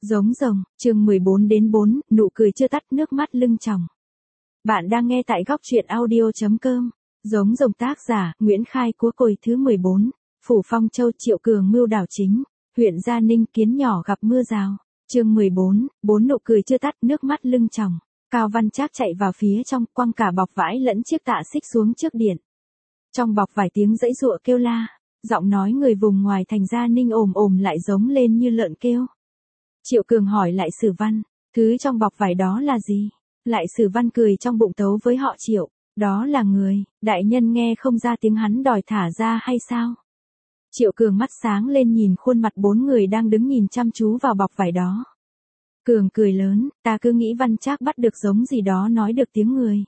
Giống rồng, chương 14-4, nụ cười chưa tắt nước mắt lưng tròng. Bạn đang nghe tại góc truyện audio.com. Giống rồng tác giả, Nguyễn Khai Cúa Cồi thứ 14. Phủ Phong Châu Triệu Cường mưu đảo chính. Huyện Gia Ninh kiến nhỏ gặp mưa rào. Chương 14, nụ cười chưa tắt nước mắt lưng tròng. Cao Văn Trác chạy vào phía trong, quăng cả bọc vải lẫn chiếc tạ xích xuống trước điện. Trong bọc vải tiếng giãy giụa kêu la, giọng nói người vùng ngoài thành Gia Ninh ồm lại giống lên như lợn kêu. Triệu Cường hỏi lại Sử Văn, thứ trong bọc vải đó là gì? Lại Sử Văn cười trong bụng tấu với họ Triệu, đó là người, đại nhân nghe không ra tiếng hắn đòi thả ra hay sao? Triệu Cường mắt sáng lên nhìn khuôn mặt bốn người đang đứng nhìn chăm chú vào bọc vải đó. Cường cười lớn, ta cứ nghĩ Văn Trác bắt được giống gì đó nói được tiếng người.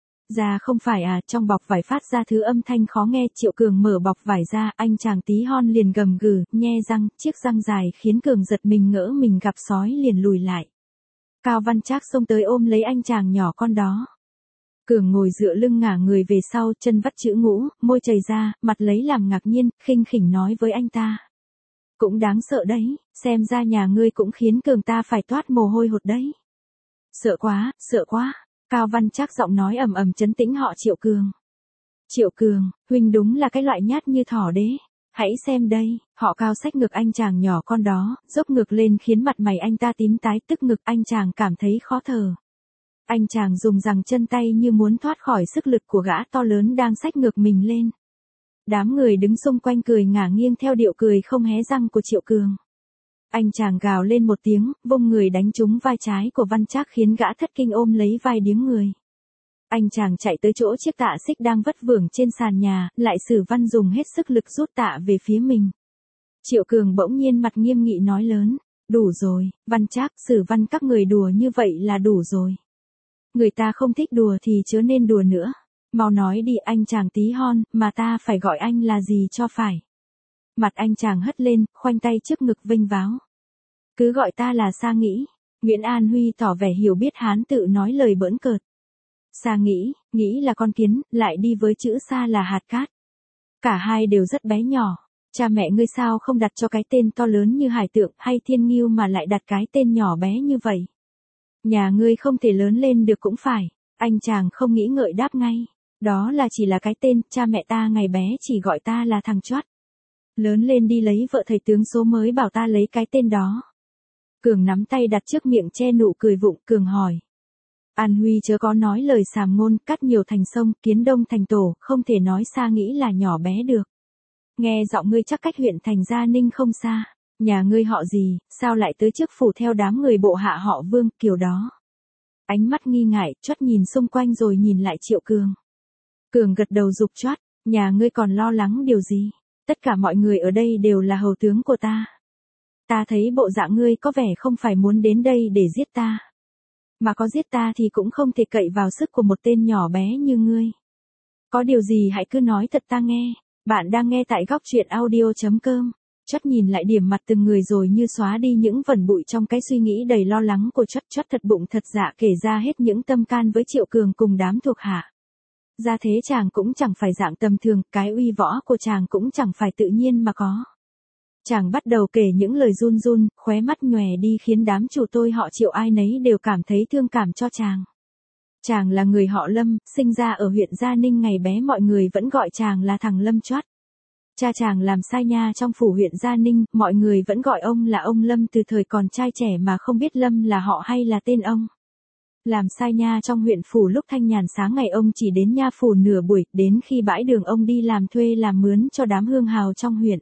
Ra không phải à, trong bọc vải phát ra thứ âm thanh khó nghe. Triệu Cường mở bọc vải ra, anh chàng tí hon liền gầm gừ, nhe răng, chiếc răng dài khiến Cường giật mình ngỡ mình gặp sói liền lùi lại. Cao Văn Trác xông tới ôm lấy anh chàng nhỏ con đó. Cường ngồi dựa lưng ngả người về sau, chân vắt chữ ngũ, môi chảy ra, mặt lấy làm ngạc nhiên, khinh khỉnh nói với anh ta. Cũng đáng sợ đấy, xem ra nhà ngươi cũng khiến Cường ta phải toát mồ hôi hột đấy. Sợ quá, sợ quá. Cao Văn Trác giọng nói ầm trấn tĩnh họ Triệu Cường. Triệu Cường, huynh đúng là cái loại nhát như thỏ đế. Hãy xem đây, họ Cao xách ngực anh chàng nhỏ con đó, dốc ngực lên khiến mặt mày anh ta tím tái, tức ngực anh chàng cảm thấy khó thở. Anh chàng dùng giằng chân tay như muốn thoát khỏi sức lực của gã to lớn đang xách ngực mình lên. Đám người đứng xung quanh cười ngả nghiêng theo điệu cười không hé răng của Triệu Cường. Anh chàng gào lên một tiếng, vung người đánh trúng vai trái của Văn Trác khiến gã thất kinh ôm lấy vai điếng người. Anh chàng chạy tới chỗ chiếc tạ xích đang vất vưởng trên sàn nhà, lại Sử Văn dùng hết sức lực rút tạ về phía mình. Triệu Cường bỗng nhiên mặt nghiêm nghị nói lớn, đủ rồi, Văn Trác, Sử Văn các người đùa như vậy là đủ rồi. Người ta không thích đùa thì chớ nên đùa nữa. Mau nói đi anh chàng tí hon, mà ta phải gọi anh là gì cho phải. Mặt anh chàng hất lên, khoanh tay trước ngực vênh váo. Cứ gọi ta là Sa Nghĩ. Nguyễn An Huy tỏ vẻ hiểu biết Hán tự nói lời bỡn cợt. Sa Nghĩ, nghĩ là con kiến, lại đi với chữ Sa là hạt cát. Cả hai đều rất bé nhỏ. Cha mẹ ngươi sao không đặt cho cái tên to lớn như Hải Tượng hay Thiên Ngưu mà lại đặt cái tên nhỏ bé như vậy? Nhà ngươi không thể lớn lên được cũng phải. Anh chàng không nghĩ ngợi đáp ngay. Đó là chỉ là cái tên, cha mẹ ta ngày bé chỉ gọi ta là thằng Choát. Lớn lên đi lấy vợ thầy tướng số mới bảo ta lấy cái tên đó. Cường nắm tay đặt trước miệng che nụ cười vụng, Cường hỏi. An Huy chớ có nói lời sàm ngôn, cắt nhiều thành sông, kiến đông thành tổ, không thể nói Sa Nghĩ là nhỏ bé được. Nghe giọng ngươi chắc cách huyện thành Gia Ninh không xa. Nhà ngươi họ gì, sao lại tới trước phủ theo đám người bộ hạ họ Vương, kiểu đó. Ánh mắt nghi ngại, Choát nhìn xung quanh rồi nhìn lại Triệu Cường. Cường gật đầu giục Choát, nhà ngươi còn lo lắng điều gì? Tất cả mọi người ở đây đều là hầu tướng của ta. Ta thấy bộ dạng ngươi có vẻ không phải muốn đến đây để giết ta. Mà có giết ta thì cũng không thể cậy vào sức của một tên nhỏ bé như ngươi. Có điều gì hãy cứ nói thật ta nghe. Bạn đang nghe tại góc truyện audio.com. Choát nhìn lại điểm mặt từng người rồi như xóa đi những vẩn bụi trong cái suy nghĩ đầy lo lắng của Choát. Choát thật bụng thật dạ kể ra hết những tâm can với Triệu Cường cùng đám thuộc hạ. Ra thế chàng cũng chẳng phải dạng tầm thường, cái uy võ của chàng cũng chẳng phải tự nhiên mà có. Chàng bắt đầu kể những lời run run, khóe mắt nhòe đi khiến đám chủ tôi họ Triệu ai nấy đều cảm thấy thương cảm cho chàng. Chàng là người họ Lâm, sinh ra ở huyện Gia Ninh, ngày bé mọi người vẫn gọi chàng là thằng Lâm Choát. Cha chàng làm sai nha trong phủ huyện Gia Ninh, mọi người vẫn gọi ông là ông Lâm từ thời còn trai trẻ mà không biết Lâm là họ hay là tên ông. Làm sai nha trong huyện phủ lúc thanh nhàn sáng ngày ông chỉ đến nha phủ nửa buổi, đến khi bãi đường ông đi làm thuê làm mướn cho đám hương hào trong huyện.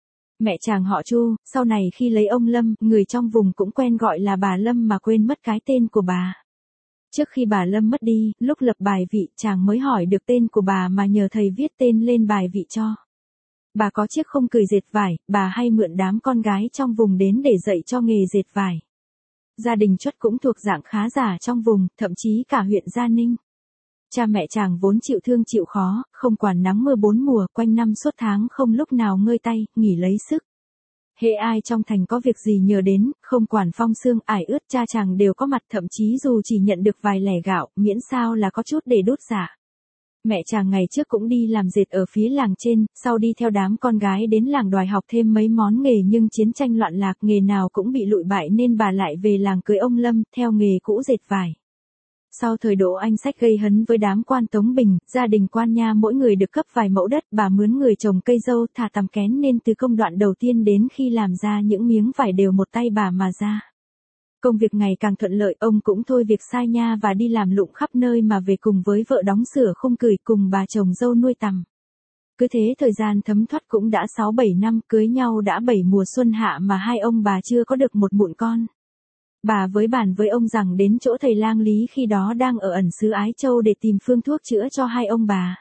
Mẹ chàng họ Chu, sau này khi lấy ông Lâm, người trong vùng cũng quen gọi là bà Lâm mà quên mất cái tên của bà. Trước khi bà Lâm mất đi, lúc lập bài vị chàng mới hỏi được tên của bà mà nhờ thầy viết tên lên bài vị cho. Bà có chiếc khung cười dệt vải, bà hay mượn đám con gái trong vùng đến để dạy cho nghề dệt vải. Gia đình Choát cũng thuộc dạng khá giả trong vùng, thậm chí cả huyện Gia Ninh. Cha mẹ chàng vốn chịu thương chịu khó, không quản nắng mưa bốn mùa, quanh năm suốt tháng không lúc nào ngơi tay, nghỉ lấy sức. Hễ ai trong thành có việc gì nhờ đến, không quản phong sương ải ướt, cha chàng đều có mặt, thậm chí dù chỉ nhận được vài lẻ gạo, miễn sao là có chút để đốt dạ. Mẹ chàng ngày trước cũng đi làm dệt ở phía làng trên, sau đi theo đám con gái đến làng đòi học thêm mấy món nghề nhưng chiến tranh loạn lạc nghề nào cũng bị lụi bại nên bà lại về làng cưới ông Lâm, theo nghề cũ dệt vải. Sau thời Đỗ Anh Sách gây hấn với đám quan Tống Bình, gia đình quan nha mỗi người được cấp vài mẫu đất, bà mướn người trồng cây dâu thả tằm kén nên từ công đoạn đầu tiên đến khi làm ra những miếng vải đều một tay bà mà ra. Công việc ngày càng thuận lợi, ông cũng thôi việc sai nha và đi làm lụng khắp nơi mà về cùng với vợ đóng sửa khung cửi cùng bà chồng dâu nuôi tằm. Cứ thế thời gian thấm thoát cũng đã 6-7 năm, cưới nhau đã 7 mùa xuân hạ mà hai ông bà chưa có được một mụn con. Bà bàn với ông rằng đến chỗ thầy lang Lý khi đó đang ở ẩn xứ Ái Châu để tìm phương thuốc chữa cho hai ông bà.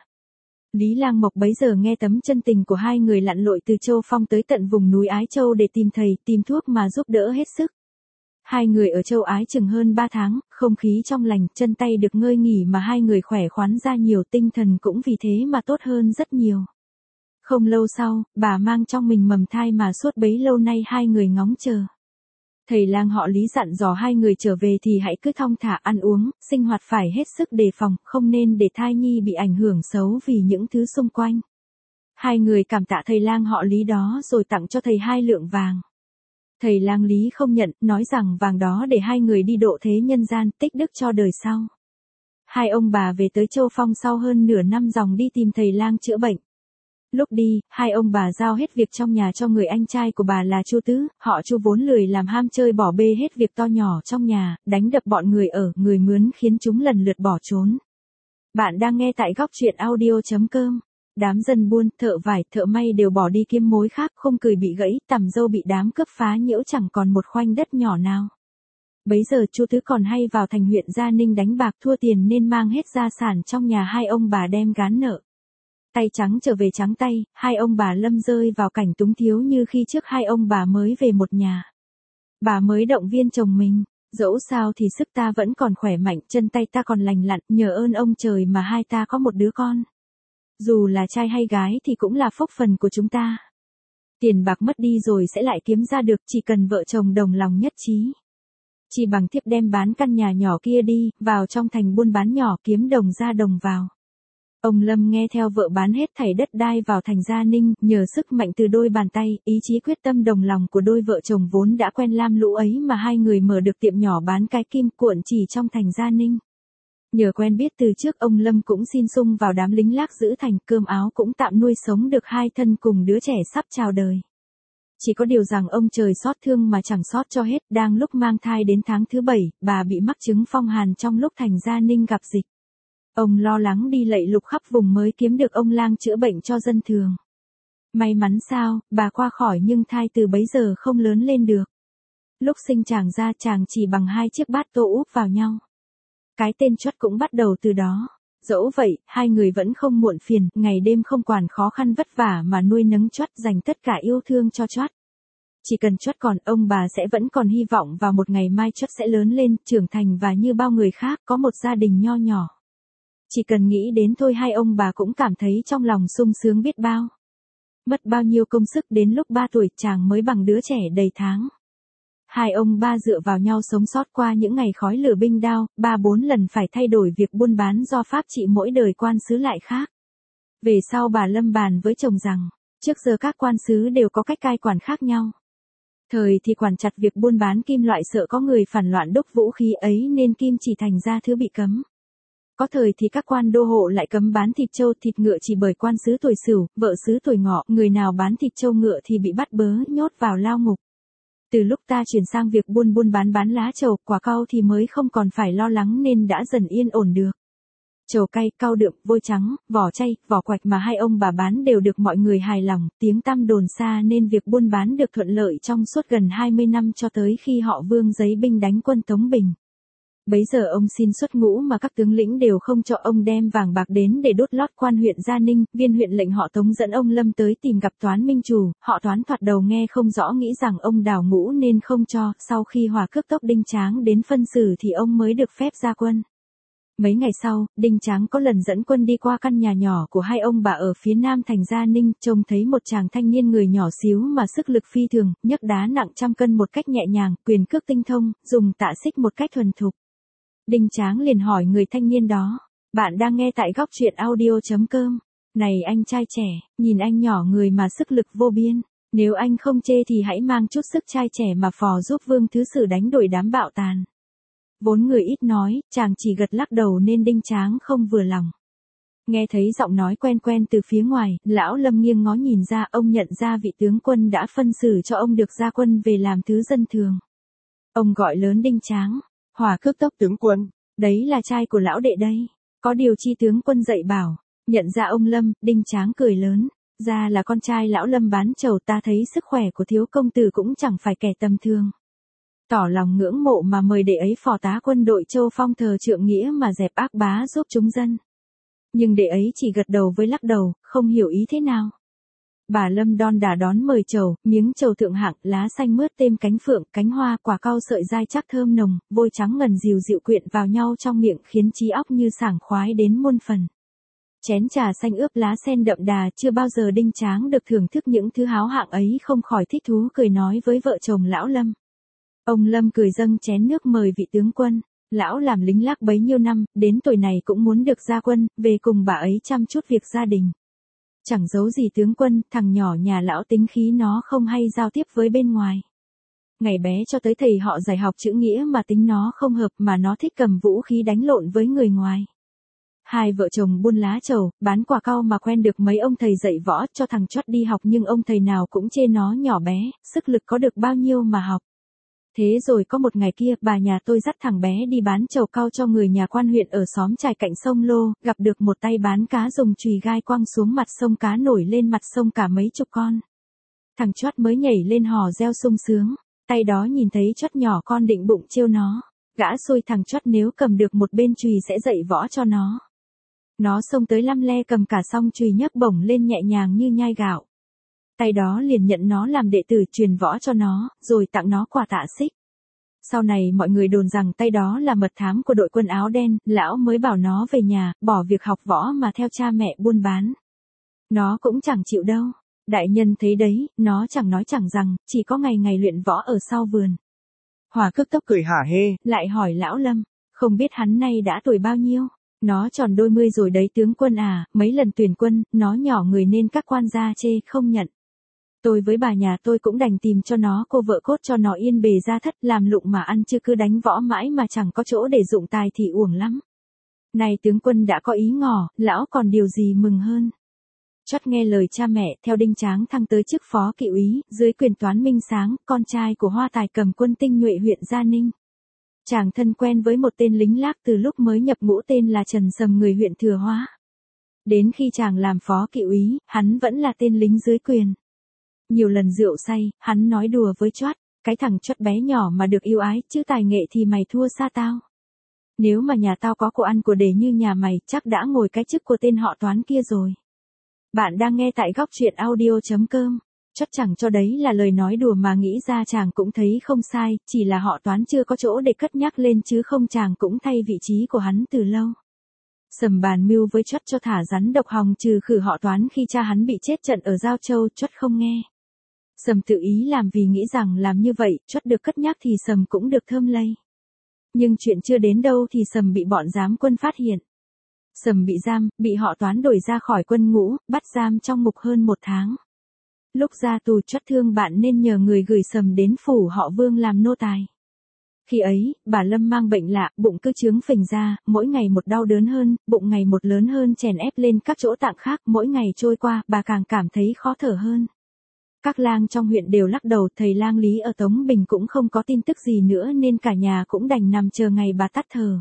Lý Lang Mộc bấy giờ nghe tấm chân tình của hai người lặn lội từ Châu Phong tới tận vùng núi Ái Châu để tìm thầy, tìm thuốc mà giúp đỡ hết sức. Hai người ở Châu Ái chừng hơn 3 tháng, không khí trong lành, chân tay được ngơi nghỉ mà hai người khỏe khoắn ra nhiều, tinh thần cũng vì thế mà tốt hơn rất nhiều. Không lâu sau, bà mang trong mình mầm thai mà suốt bấy lâu nay hai người ngóng chờ. Thầy lang họ Lý dặn dò hai người trở về thì hãy cứ thong thả ăn uống, sinh hoạt phải hết sức đề phòng, không nên để thai nhi bị ảnh hưởng xấu vì những thứ xung quanh. Hai người cảm tạ thầy lang họ Lý đó rồi tặng cho thầy 2 lượng vàng. Thầy lang Lý không nhận, nói rằng vàng đó để hai người đi độ thế nhân gian, tích đức cho đời sau. Hai ông bà về tới Châu Phong sau hơn nửa năm dòng đi tìm thầy lang chữa bệnh. Lúc đi, hai ông bà giao hết việc trong nhà cho người anh trai của bà là Chu Tứ, họ Chu vốn lười làm ham chơi bỏ bê hết việc to nhỏ trong nhà, đánh đập bọn người ở, người mướn khiến chúng lần lượt bỏ trốn. Bạn đang nghe tại góc truyện audio.com. Đám dân buôn, thợ vải, thợ may đều bỏ đi kiếm mối khác, khung cửi bị gãy, tằm dâu bị đám cướp phá nhiễu chẳng còn một khoanh đất nhỏ nào. Bấy giờ Chu Tứ còn hay vào thành huyện Gia Ninh đánh bạc thua tiền nên mang hết gia sản trong nhà hai ông bà đem gán nợ. Tay trắng trở về trắng tay, hai ông bà Lâm rơi vào cảnh túng thiếu như khi trước hai ông bà mới về một nhà. Bà mới động viên chồng mình, dẫu sao thì sức ta vẫn còn khỏe mạnh, chân tay ta còn lành lặn, nhờ ơn ông trời mà hai ta có một đứa con. Dù là trai hay gái thì cũng là phúc phần của chúng ta. Tiền bạc mất đi rồi sẽ lại kiếm ra được, chỉ cần vợ chồng đồng lòng nhất trí. Chỉ bằng thiếp đem bán căn nhà nhỏ kia đi, vào trong thành buôn bán nhỏ kiếm đồng ra đồng vào. Ông Lâm nghe theo vợ bán hết thảy đất đai vào thành Gia Ninh, nhờ sức mạnh từ đôi bàn tay, ý chí quyết tâm đồng lòng của đôi vợ chồng vốn đã quen lam lũ ấy mà hai người mở được tiệm nhỏ bán cái kim cuộn chỉ trong thành Gia Ninh. Nhờ quen biết từ trước, ông Lâm cũng xin sung vào đám lính lác giữ thành, cơm áo cũng tạm nuôi sống được hai thân cùng đứa trẻ sắp chào đời. Chỉ có điều rằng ông trời xót thương mà chẳng xót cho hết, đang lúc mang thai đến tháng thứ 7, bà bị mắc chứng phong hàn trong lúc thành Gia Ninh gặp dịch. Ông lo lắng đi lạy lục khắp vùng mới kiếm được ông lang chữa bệnh cho dân thường. May mắn sao, bà qua khỏi nhưng thai từ bấy giờ không lớn lên được. Lúc sinh chàng ra chàng chỉ bằng 2 chiếc bát tô úp vào nhau. Cái tên Choắt cũng bắt đầu từ đó. Dẫu vậy, hai người vẫn không muộn phiền, ngày đêm không quản khó khăn vất vả mà nuôi nấng Choắt, dành tất cả yêu thương cho Choắt. Chỉ cần Choắt còn, ông bà sẽ vẫn còn hy vọng vào một ngày mai Choắt sẽ lớn lên, trưởng thành và như bao người khác, có một gia đình nho nhỏ. Chỉ cần nghĩ đến thôi hai ông bà cũng cảm thấy trong lòng sung sướng biết bao. Mất bao nhiêu công sức đến lúc 3 tuổi chàng mới bằng đứa trẻ đầy tháng. Hai ông ba dựa vào nhau sống sót qua những ngày khói lửa binh đao, 3-4 lần phải thay đổi việc buôn bán do pháp trị mỗi đời quan xứ lại khác. Về sau bà Lâm bàn với chồng rằng, trước giờ các quan xứ đều có cách cai quản khác nhau. Thời thì quản chặt việc buôn bán kim loại sợ có người phản loạn đúc vũ khí ấy nên kim chỉ thành ra thứ bị cấm. Có thời thì các quan đô hộ lại cấm bán thịt trâu thịt ngựa chỉ bởi quan xứ tuổi Sửu, vợ xứ tuổi Ngọ, người nào bán thịt trâu ngựa thì bị bắt bớ nhốt vào lao ngục. Từ lúc ta chuyển sang việc buôn bán lá trầu, quả cau thì mới không còn phải lo lắng nên đã dần yên ổn được. Trầu cay, cau đượm, vôi trắng, vỏ chay, vỏ quạch mà hai ông bà bán đều được mọi người hài lòng, tiếng tăm đồn xa nên việc buôn bán được thuận lợi trong suốt gần 20 năm cho tới khi họ Vương giấy binh đánh quân Tống Bình. Bấy giờ ông xin xuất ngũ mà các tướng lĩnh đều không cho ông đem vàng bạc đến để đốt lót quan huyện Gia Ninh, viên huyện lệnh họ Tống dẫn ông Lâm tới tìm gặp Toán Minh Chủ, họ Toán thoạt đầu nghe không rõ nghĩ rằng ông đào ngũ nên không cho, sau khi hòa cướp tốc Đinh Tráng đến phân xử thì ông mới được phép ra quân. Mấy ngày sau, Đinh Tráng có lần dẫn quân đi qua căn nhà nhỏ của hai ông bà ở phía nam thành Gia Ninh, trông thấy một chàng thanh niên người nhỏ xíu mà sức lực phi thường, nhấc đá nặng trăm cân một cách nhẹ nhàng, quyền cước tinh thông, dùng tạ xích một cách thuần thục. Đinh Tráng liền hỏi người thanh niên đó, Bạn đang nghe tại góc truyện audio.com. Này anh trai trẻ, nhìn anh nhỏ người mà sức lực vô biên. Nếu anh không chê thì hãy mang chút sức trai trẻ mà phò giúp Vương Thứ Sử đánh đuổi đám bạo tàn. Vốn người ít nói, chàng chỉ gật lắc đầu nên Đinh Tráng không vừa lòng. Nghe thấy giọng nói quen quen từ phía ngoài, lão Lâm nghiêng ngó nhìn ra, ông nhận ra vị tướng quân đã phân xử cho ông được ra quân về làm thứ dân thường. Ông gọi lớn Đinh Tráng, hỏa cước tốc tướng quân, đấy là trai của lão đệ đây. Có điều chi tướng quân dạy bảo, nhận ra ông Lâm, Đinh Tráng cười lớn, ra là con trai lão Lâm bán trầu, ta thấy sức khỏe của thiếu công tử cũng chẳng phải kẻ tầm thường. Tỏ lòng ngưỡng mộ mà mời đệ ấy phò tá quân đội Châu Phong thờ trượng nghĩa mà dẹp ác bá giúp chúng dân. Nhưng đệ ấy chỉ gật đầu với lắc đầu, không hiểu ý thế nào. Bà Lâm đon đả đón mời trầu, miếng trầu thượng hạng, lá xanh mướt thêm cánh phượng, cánh hoa, quả cau sợi dai chắc thơm nồng, vôi trắng ngần dìu dịu quyện vào nhau trong miệng khiến trí óc như sảng khoái đến muôn phần. Chén trà xanh ướp lá sen đậm đà, chưa bao giờ Đinh Tráng được thưởng thức những thứ háo hạng ấy, không khỏi thích thú cười nói với vợ chồng lão Lâm. Ông Lâm cười dâng chén nước mời vị tướng quân. Lão làm lính Lác bấy nhiêu năm, đến tuổi này cũng muốn được ra quân, về cùng bà ấy chăm chút việc gia đình. Chẳng giấu gì tướng quân, thằng nhỏ nhà lão tính khí nó không hay giao tiếp với bên ngoài. Ngày bé cho tới thầy họ dạy học chữ nghĩa mà tính nó không hợp, mà nó thích cầm vũ khí đánh lộn với người ngoài. Hai vợ chồng buôn lá trầu, bán quả cau mà quen được mấy ông thầy dạy võ cho thằng chót đi học, nhưng ông thầy nào cũng chê nó nhỏ bé, sức lực có được bao nhiêu mà học. Thế rồi có một ngày kia, bà nhà tôi dắt thằng bé đi bán trầu cau cho người nhà quan huyện ở xóm Trài cạnh sông Lô, gặp được một tay bán cá dùng chùy gai quăng xuống mặt sông, cá nổi lên mặt sông cả mấy chục con. Thằng chót mới nhảy lên hò reo sung sướng, tay đó nhìn thấy chót nhỏ con định bụng trêu nó, gã xui thằng chót nếu cầm được một bên chùy sẽ dạy võ cho nó. Nó xông tới lăm le cầm cả song chùy nhấc bổng lên nhẹ nhàng như nhai gạo. Tay đó liền nhận nó làm đệ tử truyền võ cho nó, rồi tặng nó quả tạ xích. Sau này mọi người đồn rằng tay đó là mật thám của đội quân áo đen, lão mới bảo nó về nhà, bỏ việc học võ mà theo cha mẹ buôn bán. Nó cũng chẳng chịu đâu. Đại nhân thấy đấy, nó chẳng nói chẳng rằng, chỉ có ngày ngày luyện võ ở sau vườn. Hòa cước tốc cười hả hê, lại hỏi lão Lâm, không biết hắn nay đã tuổi bao nhiêu? Nó tròn đôi mươi rồi đấy tướng quân à, mấy lần tuyển quân, nó nhỏ người nên các quan gia chê không nhận. Tôi với bà nhà tôi cũng đành tìm cho nó cô vợ cốt cho nó yên bề gia thất, làm lụng mà ăn chứ cứ đánh võ mãi mà chẳng có chỗ để dụng tài thì uổng lắm. Này tướng quân đã có ý ngỏ, lão còn điều gì mừng hơn. Chót nghe lời cha mẹ, theo Đinh Tráng thăng tới chức phó kỵ úy, dưới quyền Toán Minh Sáng, con trai của Hoa Tài cầm quân tinh nhuệ huyện Gia Ninh. Chàng thân quen với một tên lính Lác từ lúc mới nhập ngũ tên là Trần Sầm người huyện Thừa Hóa. Đến khi chàng làm phó kỵ úy, hắn vẫn là tên lính dưới quyền. Nhiều lần rượu say, hắn nói đùa với chót, cái thằng chót bé nhỏ mà được yêu ái, chứ tài nghệ thì mày thua xa tao. Nếu mà nhà tao có của ăn của để như nhà mày, chắc đã ngồi cái chức của tên họ Toán kia rồi. Bạn đang nghe tại góc truyện audio.com. Chót chẳng cho đấy là lời nói đùa mà nghĩ ra chàng cũng thấy không sai, chỉ là họ Toán chưa có chỗ để cất nhắc lên chứ không chàng cũng thay vị trí của hắn từ lâu. Sầm bàn mưu với chót cho thả rắn độc hòng trừ khử họ Toán khi cha hắn bị chết trận ở Giao Châu, chót không nghe. Sầm tự ý làm vì nghĩ rằng làm như vậy, chót được cất nhắc thì Sầm cũng được thơm lây. Nhưng chuyện chưa đến đâu thì Sầm bị bọn giám quân phát hiện. Sầm bị giam, bị họ Toán đuổi ra khỏi quân ngũ, bắt giam trong ngục hơn 1 tháng. Lúc ra tù chót thương bạn nên nhờ người gửi Sầm đến phủ họ Vương làm nô tài. Khi ấy, bà Lâm mang bệnh lạ, bụng cứ chướng phình ra, mỗi ngày một đau đớn hơn, bụng ngày một lớn hơn chèn ép lên các chỗ tạng khác, mỗi ngày trôi qua, bà càng cảm thấy khó thở hơn. Các lang trong huyện đều lắc đầu, thầy lang Lý ở Tống Bình cũng không có tin tức gì nữa nên cả nhà cũng đành nằm chờ ngày bà tắt thở.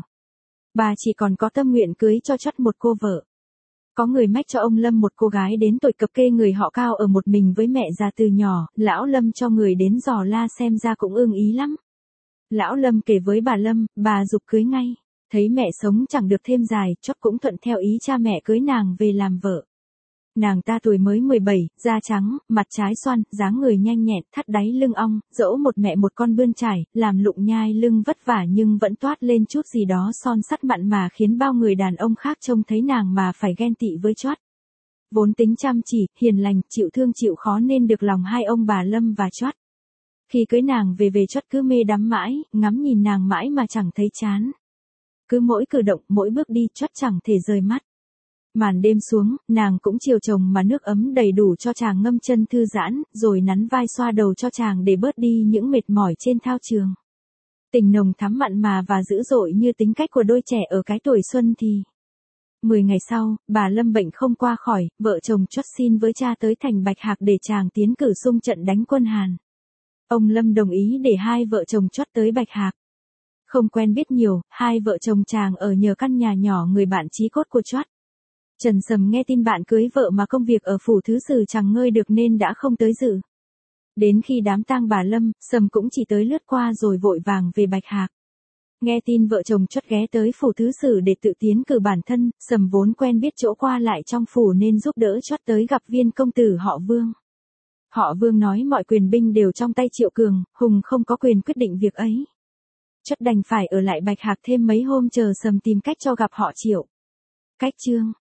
Bà chỉ còn có tâm nguyện cưới cho chót một cô vợ. Có người mách cho ông Lâm một cô gái đến tuổi cập kê người họ Cao ở một mình với mẹ già từ nhỏ, lão Lâm cho người đến dò la xem ra cũng ưng ý lắm. Lão Lâm kể với bà Lâm, bà giục cưới ngay. Thấy mẹ sống chẳng được thêm dài, chót cũng thuận theo ý cha mẹ cưới nàng về làm vợ. Nàng ta tuổi mới 17, da trắng, mặt trái xoăn, dáng người nhanh nhẹn, thắt đáy lưng ong, dẫu một mẹ một con bươn trải, làm lụng nhai lưng vất vả nhưng vẫn toát lên chút gì đó son sắt mặn mà khiến bao người đàn ông khác trông thấy nàng mà phải ghen tị với chót. Vốn tính chăm chỉ, hiền lành, chịu thương chịu khó nên được lòng hai ông bà Lâm và chót. Khi cưới nàng về chót cứ mê đắm mãi, ngắm nhìn nàng mãi mà chẳng thấy chán. Cứ mỗi cử động, mỗi bước đi chót chẳng thể rời mắt. Màn đêm xuống, nàng cũng chiều chồng mà nước ấm đầy đủ cho chàng ngâm chân thư giãn, rồi nắn vai xoa đầu cho chàng để bớt đi những mệt mỏi trên thao trường. Tình nồng thắm mặn mà và dữ dội như tính cách của đôi trẻ ở cái tuổi xuân thì. 10 ngày sau, bà Lâm bệnh không qua khỏi, vợ chồng chót xin với cha tới thành Bạch Hạc để chàng tiến cử xung trận đánh quân Hàn. Ông Lâm đồng ý để hai vợ chồng chót tới Bạch Hạc. Không quen biết nhiều, hai vợ chồng chàng ở nhờ căn nhà nhỏ người bạn chí cốt của chót. Trần Sầm nghe tin bạn cưới vợ mà công việc ở phủ thứ sử chẳng ngơi được nên đã không tới dự. Đến khi đám tang bà Lâm, Sầm cũng chỉ tới lướt qua rồi vội vàng về Bạch Hạc. Nghe tin vợ chồng chót ghé tới phủ thứ sử để tự tiến cử bản thân, Sầm vốn quen biết chỗ qua lại trong phủ nên giúp đỡ chót tới gặp viên công tử họ Vương. Họ Vương nói mọi quyền binh đều trong tay Triệu Cường, Hùng không có quyền quyết định việc ấy. Chót đành phải ở lại Bạch Hạc thêm mấy hôm chờ Sầm tìm cách cho gặp họ Triệu. Cách chương